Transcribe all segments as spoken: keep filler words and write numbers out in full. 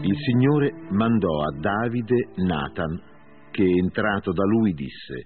Il Signore mandò a Davide Natan, che entrato da lui disse: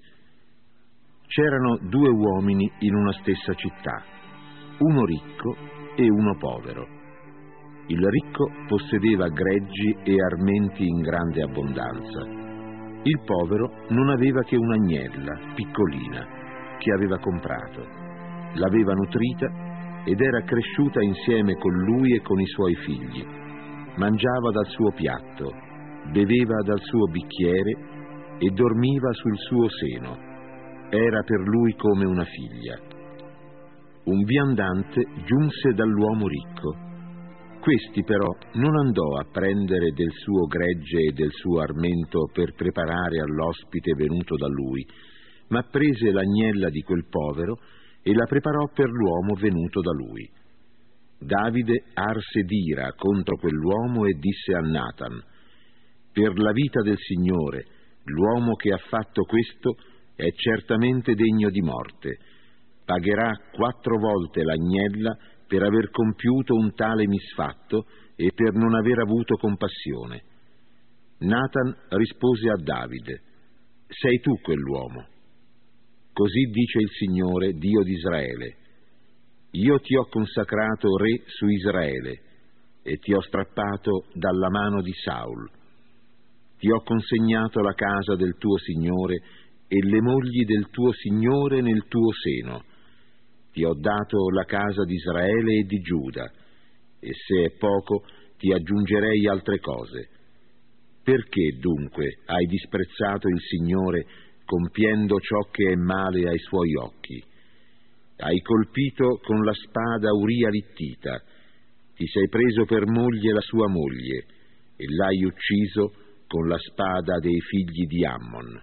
c'erano due uomini in una stessa città, uno ricco e uno povero. Il ricco possedeva greggi e armenti in grande abbondanza. Il povero non aveva che un'agnella piccolina che aveva comprato. L'aveva nutrita ed era cresciuta insieme con lui e con i suoi figli. Mangiava dal suo piatto, beveva dal suo bicchiere e dormiva sul suo seno. Era per lui come una figlia. Un viandante giunse dall'uomo ricco. Questi però non andò a prendere del suo gregge e del suo armento per preparare all'ospite venuto da lui, ma prese l'agnella di quel povero e la preparò per l'uomo venuto da lui. Davide arse d'ira contro quell'uomo e disse a Natan: per la vita del Signore, l'uomo che ha fatto questo è certamente degno di morte. Pagherà quattro volte l'agnella per aver compiuto un tale misfatto e per non aver avuto compassione. Natan rispose a Davide: sei tu quell'uomo. Così dice il Signore, Dio di Israele: io ti ho consacrato re su Israele e ti ho strappato dalla mano di Saul. Ti ho consegnato la casa del tuo Signore e le mogli del tuo Signore nel tuo seno. Ti ho dato la casa di Israele e di Giuda, e se è poco ti aggiungerei altre cose. Perché dunque hai disprezzato il Signore compiendo ciò che è male ai suoi occhi? Hai colpito con la spada Uria l'Ittita, ti sei preso per moglie la sua moglie e l'hai ucciso con la spada dei figli di Ammon.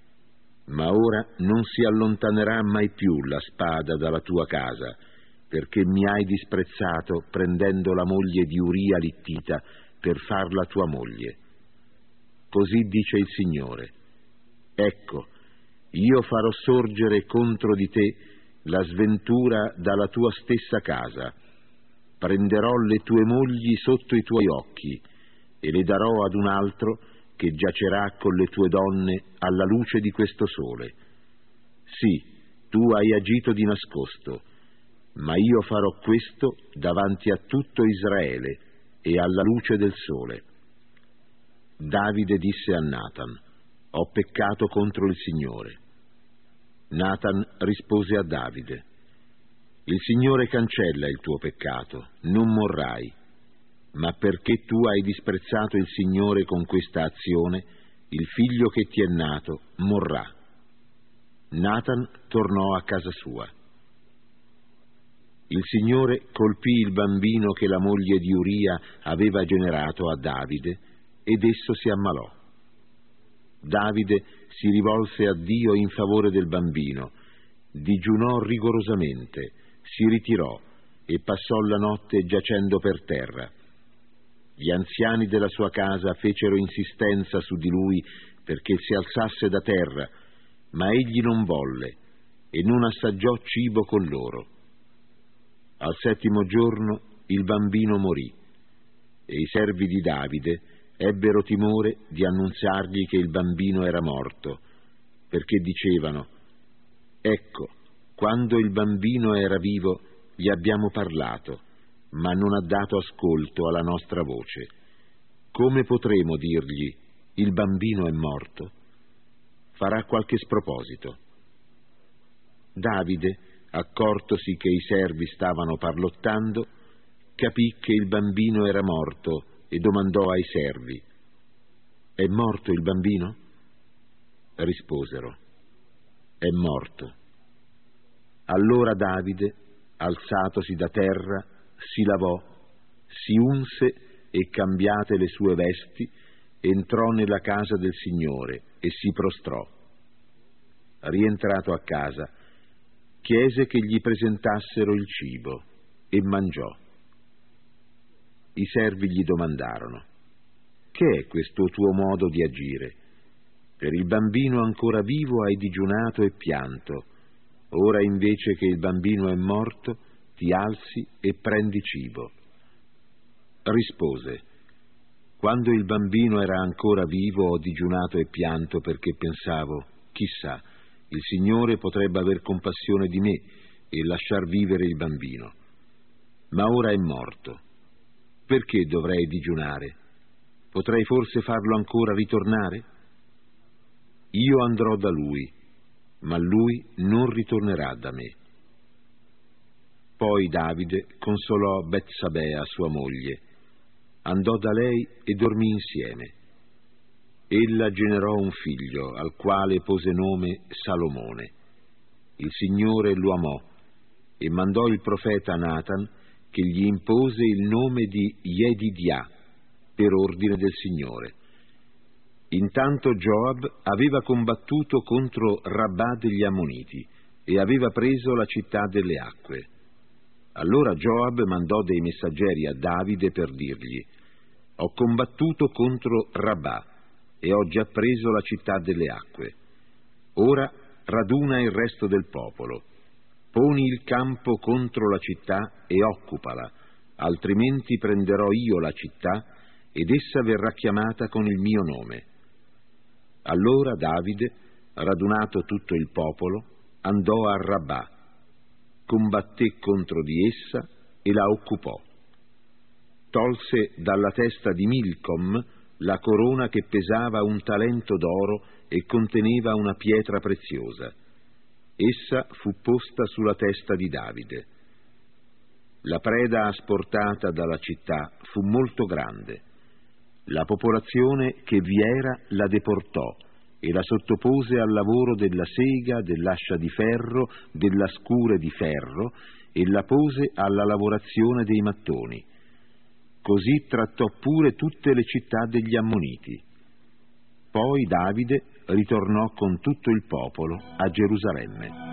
Ma ora non si allontanerà mai più la spada dalla tua casa, perché mi hai disprezzato prendendo la moglie di Uria l'Ittita per farla tua moglie. Così dice il Signore: ecco, io farò sorgere contro di te la sventura dalla tua stessa casa. Prenderò le tue mogli sotto i tuoi occhi e le darò ad un altro che giacerà con le tue donne alla luce di questo sole. Sì, tu hai agito di nascosto, ma io farò questo davanti a tutto Israele e alla luce del sole. Davide disse a Natan: ho peccato contro il Signore. Natan rispose a Davide: il Signore cancella il tuo peccato, non morrai. Ma perché tu hai disprezzato il Signore con questa azione, il figlio che ti è nato morrà. Natan tornò a casa sua. Il Signore colpì il bambino che la moglie di Uria aveva generato a Davide, ed esso si ammalò. Davide si rivolse a Dio in favore del bambino, digiunò rigorosamente, si ritirò e passò la notte giacendo per terra. Gli anziani della sua casa fecero insistenza su di lui perché si alzasse da terra, ma egli non volle e non assaggiò cibo con loro. Al settimo giorno il bambino morì e i servi di Davide ebbero timore di annunziargli che il bambino era morto, perché dicevano: ecco, quando il bambino era vivo gli abbiamo parlato, ma non ha dato ascolto alla nostra voce. Come potremo dirgli: il bambino è morto? Farà qualche sproposito. Davide, accortosi che i servi stavano parlottando, capì che il bambino era morto e domandò ai servi: è morto il bambino? Risposero: è morto. Allora Davide, alzatosi da terra, si lavò, si unse e, cambiate le sue vesti, entrò nella casa del Signore e si prostrò. Rientrato a casa, chiese che gli presentassero il cibo e mangiò. I servi gli domandarono: che è questo tuo modo di agire? Per il bambino ancora vivo hai digiunato e pianto, ora invece che il bambino è morto ti alzi e prendi cibo. Rispose: Quando il bambino era ancora vivo ho digiunato e pianto perché pensavo, chissà, il Signore potrebbe aver compassione di me e lasciar vivere il bambino. Ma ora è morto. Perché dovrei digiunare? Potrei forse farlo ancora ritornare? Io andrò da lui, ma lui non ritornerà da me. Poi Davide consolò Betsabea, sua moglie. Andò da lei e dormì insieme. Ella generò un figlio, al quale pose nome Salomone. Il Signore lo amò e mandò il profeta Natan, che gli impose il nome di Jedidiah, per ordine del Signore. Intanto Joab aveva combattuto contro Rabbah degli Ammoniti e aveva preso la città delle acque. Allora Joab mandò dei messaggeri a Davide per dirgli: ho combattuto contro Rabbah e ho già preso la città delle acque. Ora raduna il resto del popolo. Poni il campo contro la città e occupala, altrimenti prenderò io la città ed essa verrà chiamata con il mio nome. Allora Davide, radunato tutto il popolo, andò a Rabbah, combatté contro di essa e la occupò. Tolse dalla testa di Milcom la corona che pesava un talento d'oro e conteneva una pietra preziosa. Essa fu posta sulla testa di Davide. La preda asportata dalla città fu molto grande. La popolazione che vi era la deportò e la sottopose al lavoro della sega, dell'ascia di ferro, della scure di ferro e la pose alla lavorazione dei mattoni. Così trattò pure tutte le città degli Ammoniti. Poi Davide ritornò con tutto il popolo a Gerusalemme.